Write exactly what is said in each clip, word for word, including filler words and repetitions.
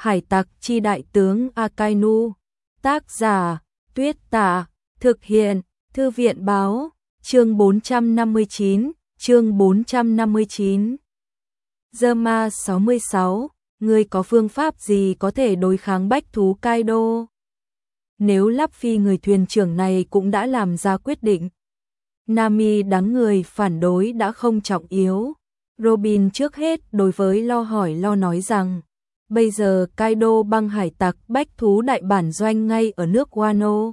Hải tặc chi đại tướng Akainu. Tác giả Tuyết Tả. Thực hiện Thư viện báo. Chương bốn trăm năm mươi chín. Chương bốn trăm năm mươi chín. Zerma sáu mươi sáu. Ngươi có phương pháp gì có thể đối kháng bách thú Kaido? Nếu Luffy người thuyền trưởng này cũng đã làm ra quyết định, Nami đám người phản đối đã không trọng yếu. Robin trước hết đối với Lo hỏi Lo nói rằng, bây giờ Kaido băng hải tặc bách thú đại bản doanh ngay ở nước Wano.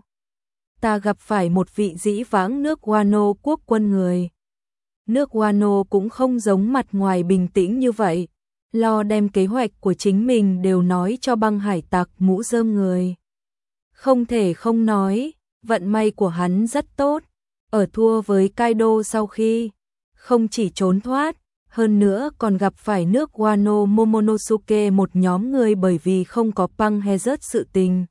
Ta gặp phải một vị dĩ vãng nước Wano quốc quân người. Nước Wano cũng không giống mặt ngoài bình tĩnh như vậy. Lo đem kế hoạch của chính mình đều nói cho băng hải tặc mũ rơm người. Không thể không nói, vận may của hắn rất tốt. Ở thua với Kaido sau khi không chỉ trốn thoát, hơn nữa còn gặp phải nước Wano Momonosuke một nhóm người bởi vì không có băng Hazard sự tình.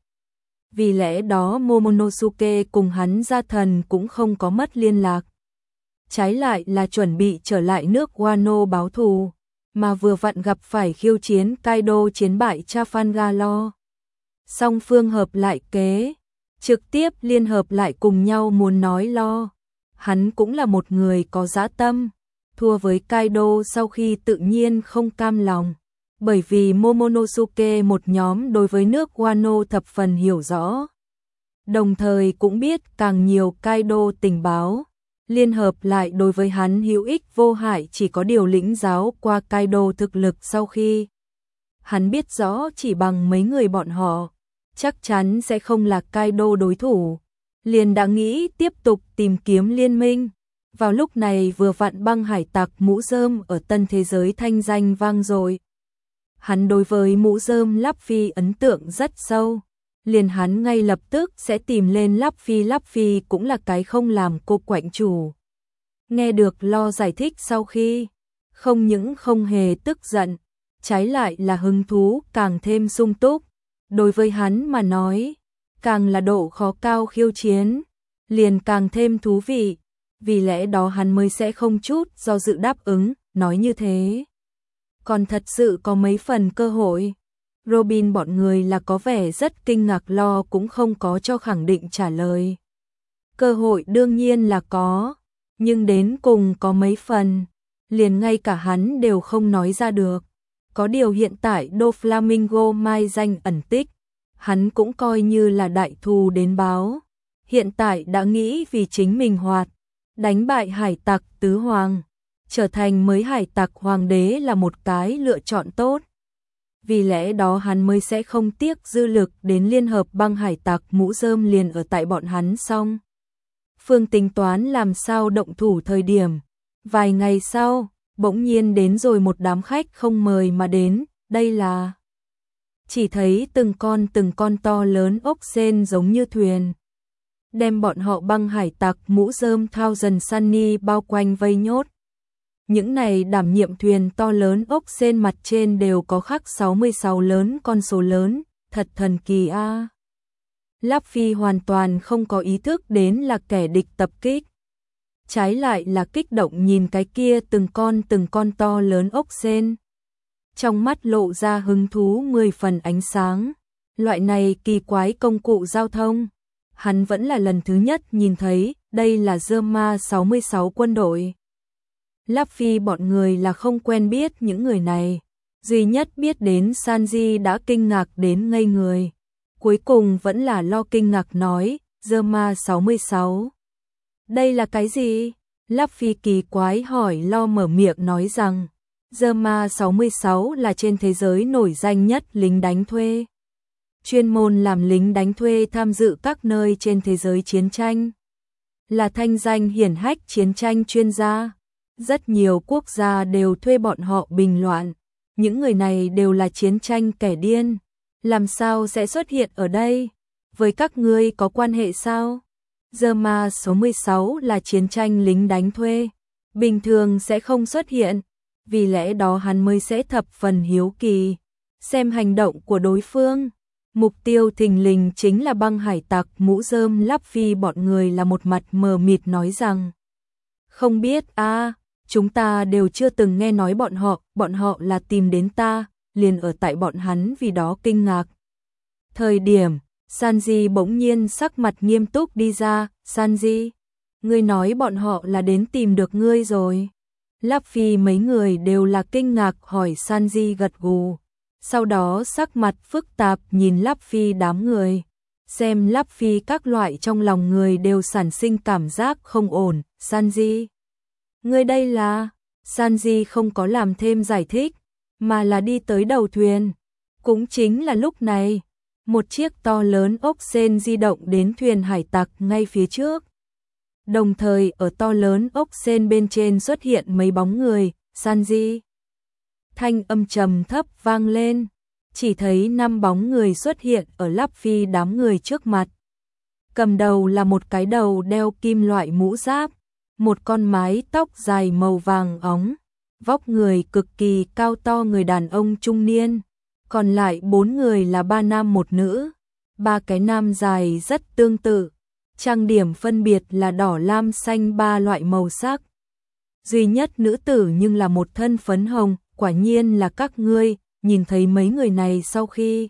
Vì lẽ đó Momonosuke cùng hắn gia thần cũng không có mất liên lạc. Trái lại là chuẩn bị trở lại nước Wano báo thù, mà vừa vặn gặp phải khiêu chiến Kaido chiến bại Trafalgar. Song phương hợp lại kế, trực tiếp liên hợp lại cùng nhau muốn nói Lo. Hắn cũng là một người có dã tâm, thua với Kaido sau khi tự nhiên không cam lòng, bởi vì Momonosuke một nhóm đối với nước Wano thập phần hiểu rõ. Đồng thời cũng biết càng nhiều Kaido tình báo, liên hợp lại đối với hắn hữu ích vô hại, chỉ có điều lĩnh giáo qua Kaido thực lực sau khi hắn biết rõ chỉ bằng mấy người bọn họ, chắc chắn sẽ không là Kaido đối thủ, liền đã nghĩ tiếp tục tìm kiếm liên minh. Vào lúc này vừa vặn băng hải tặc mũ rơm ở tân thế giới thanh danh vang dội. Hắn đối với mũ rơm Luffy ấn tượng rất sâu, liền hắn ngay lập tức sẽ tìm lên Luffy. Luffy cũng là cái không làm cô quạnh chủ. Nghe được Lo giải thích sau khi, không những không hề tức giận, trái lại là hứng thú càng thêm sung túc. Đối với hắn mà nói, càng là độ khó cao khiêu chiến, liền càng thêm thú vị. Vì lẽ đó hắn mới sẽ không chút do dự đáp ứng, nói như thế. Còn thật sự có mấy phần cơ hội. Robin bọn người là có vẻ rất kinh ngạc, Lo cũng không có cho khẳng định trả lời. Cơ hội đương nhiên là có, nhưng đến cùng có mấy phần, liền ngay cả hắn đều không nói ra được. Có điều hiện tại Doflamingo mai danh ẩn tích, hắn cũng coi như là đại thù đến báo. Hiện tại đã nghĩ vì chính mình hoạt, đánh bại hải tặc tứ hoàng, trở thành mới hải tặc hoàng đế là một cái lựa chọn tốt. Vì lẽ đó hắn mới sẽ không tiếc dư lực đến liên hợp băng hải tặc mũ rơm liền ở tại bọn hắn xong. Phương tính toán làm sao động thủ thời điểm. Vài ngày sau, bỗng nhiên đến rồi một đám khách không mời mà đến, đây là... Chỉ thấy từng con từng con to lớn ốc sên giống như thuyền, đem bọn họ băng hải tặc mũ rơm Thousand Sunny bao quanh vây nhốt. Những này đảm nhiệm thuyền to lớn ốc sên mặt trên đều có khắc sáu mươi sáu lớn con số lớn, thật thần kỳ a. À. Luffy hoàn toàn không có ý thức đến là kẻ địch tập kích. Trái lại là kích động nhìn cái kia từng con từng con to lớn ốc sên. Trong mắt lộ ra hứng thú mười phần ánh sáng. Loại này kỳ quái công cụ giao thông, hắn vẫn là lần thứ nhất nhìn thấy, đây là Zerma sáu mươi sáu quân đội. Luffy bọn người là không quen biết những người này, duy nhất biết đến Sanji đã kinh ngạc đến ngây người. Cuối cùng vẫn là Lo kinh ngạc nói, Zerma sáu mươi sáu. Đây là cái gì? Luffy kỳ quái hỏi. Lo mở miệng nói rằng, Zerma sáu mươi sáu là trên thế giới nổi danh nhất lính đánh thuê. Chuyên môn làm lính đánh thuê tham dự các nơi trên thế giới chiến tranh. Là thanh danh hiển hách chiến tranh chuyên gia. Rất nhiều quốc gia đều thuê bọn họ bình loạn. Những người này đều là chiến tranh kẻ điên. Làm sao sẽ xuất hiện ở đây? Với các ngươi có quan hệ sao? Zerma sáu mươi sáu là chiến tranh lính đánh thuê. Bình thường sẽ không xuất hiện. Vì lẽ đó hắn mới sẽ thập phần hiếu kỳ. Xem hành động của đối phương. Mục tiêu thình lình chính là băng hải tặc mũ rơm. Luffy bọn người là một mặt mờ mịt nói rằng, không biết a, à, chúng ta đều chưa từng nghe nói bọn họ, bọn họ là tìm đến ta, liền ở tại bọn hắn vì đó kinh ngạc. Thời điểm, Sanji bỗng nhiên sắc mặt nghiêm túc đi ra, Sanji, ngươi nói bọn họ là đến tìm được ngươi rồi. Luffy mấy người đều là kinh ngạc hỏi Sanji gật gù. Sau đó sắc mặt phức tạp nhìn Luffy đám người. Xem Luffy các loại trong lòng người đều sản sinh cảm giác không ổn. Sanji, ngươi đây là... Sanji không có làm thêm giải thích, mà là đi tới đầu thuyền. Cũng chính là lúc này, một chiếc to lớn ốc sên di động đến thuyền hải tặc ngay phía trước. Đồng thời ở to lớn ốc sên bên trên xuất hiện mấy bóng người. Sanji, thanh âm trầm thấp vang lên, chỉ thấy năm bóng người xuất hiện ở Luffy đám người trước mặt. Cầm đầu là một cái đầu đeo kim loại mũ giáp, một con mái tóc dài màu vàng óng, vóc người cực kỳ cao to người đàn ông trung niên. Còn lại bốn người là ba nam một nữ, ba cái nam dài rất tương tự, trang điểm phân biệt là đỏ lam xanh ba loại màu sắc. Duy nhất nữ tử nhưng là một thân phấn hồng, quả nhiên là các ngươi. Nhìn thấy mấy người này sau khi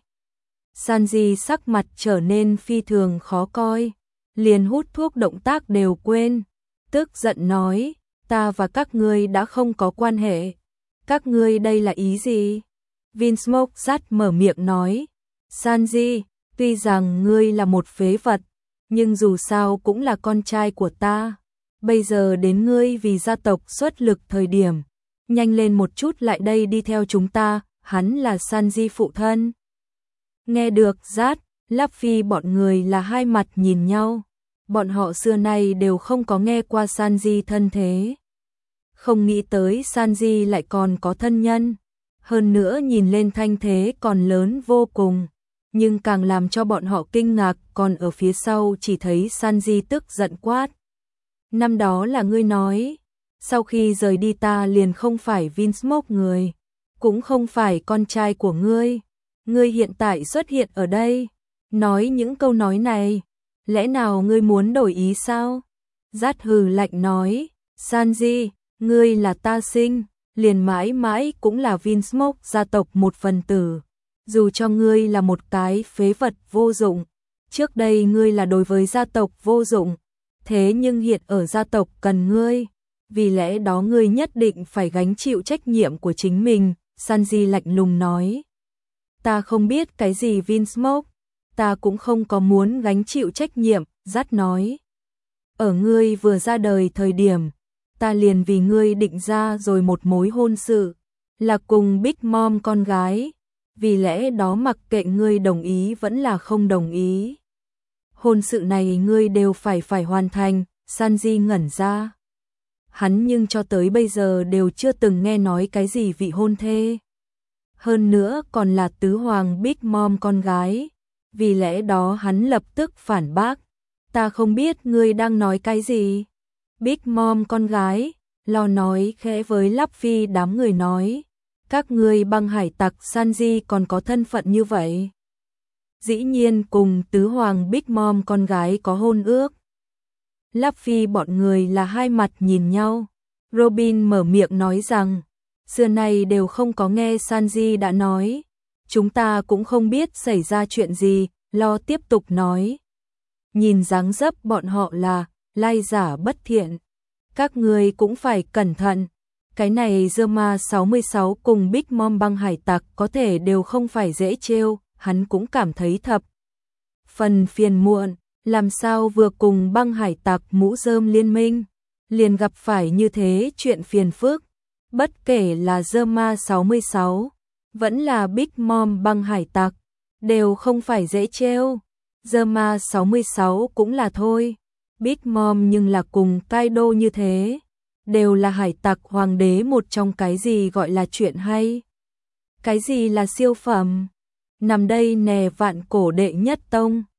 Sanji sắc mặt trở nên phi thường khó coi, liền hút thuốc động tác đều quên, tức giận nói, ta và các ngươi đã không có quan hệ, các ngươi đây là ý gì? Vinsmoke rát mở miệng nói, Sanji, tuy rằng ngươi là một phế vật, nhưng dù sao cũng là con trai của ta, bây giờ đến ngươi vì gia tộc xuất lực thời điểm, nhanh lên một chút lại đây đi theo chúng ta. Hắn là Sanji phụ thân. Nghe được rát, Luffy bọn người là hai mặt nhìn nhau. Bọn họ xưa nay đều không có nghe qua Sanji thân thế. Không nghĩ tới Sanji lại còn có thân nhân. Hơn nữa nhìn lên thanh thế còn lớn vô cùng. Nhưng càng làm cho bọn họ kinh ngạc còn ở phía sau chỉ thấy Sanji tức giận quát. Năm đó là ngươi nói. Sau khi rời đi ta liền không phải Vinsmoke người. Cũng không phải con trai của ngươi, ngươi hiện tại xuất hiện ở đây, nói những câu nói này, lẽ nào ngươi muốn đổi ý sao? Rát hừ lạnh nói, Sanji, ngươi là ta sinh, liền mãi mãi cũng là Vinsmoke gia tộc một phần tử, dù cho ngươi là một cái phế vật vô dụng, trước đây ngươi là đối với gia tộc vô dụng, thế nhưng hiện ở gia tộc cần ngươi, vì lẽ đó ngươi nhất định phải gánh chịu trách nhiệm của chính mình. Sanji lạnh lùng nói, ta không biết cái gì Vinsmoke, ta cũng không có muốn gánh chịu trách nhiệm, Rát nói. Ở ngươi vừa ra đời thời điểm, ta liền vì ngươi định ra rồi một mối hôn sự, là cùng Big Mom con gái, vì lẽ đó mặc kệ ngươi đồng ý vẫn là không đồng ý. Hôn sự này ngươi đều phải phải hoàn thành, Sanji ngẩn ra. Hắn nhưng cho tới bây giờ đều chưa từng nghe nói cái gì vị hôn thê. Hơn nữa còn là tứ hoàng Big Mom con gái. Vì lẽ đó hắn lập tức phản bác. Ta không biết ngươi đang nói cái gì. Big Mom con gái, lo nói khẽ với Luffy đám người nói. Các ngươi băng hải tặc Sanji còn có thân phận như vậy. Dĩ nhiên cùng tứ hoàng Big Mom con gái có hôn ước. Luffy bọn người là hai mặt nhìn nhau. Robin mở miệng nói rằng, xưa nay đều không có nghe Sanji đã nói. Chúng ta cũng không biết xảy ra chuyện gì, lo tiếp tục nói. Nhìn dáng dấp bọn họ là, lai giả bất thiện. Các người cũng phải cẩn thận. Cái này Zoma sáu mươi sáu cùng Big Mom băng hải tặc có thể đều không phải dễ trêu, hắn cũng cảm thấy thập phần phiền muộn. Làm sao vừa cùng băng hải tặc mũ rơm liên minh, liền gặp phải như thế chuyện phiền phức. Bất kể là Zoma sáu mươi sáu, vẫn là Big Mom băng hải tặc, đều không phải dễ trêu. Zoma sáu mươi sáu cũng là thôi, Big Mom nhưng là cùng Kaido như thế, đều là hải tặc hoàng đế một trong cái gì gọi là chuyện hay. Cái gì là siêu phẩm? Nằm đây nè vạn cổ đệ nhất tông.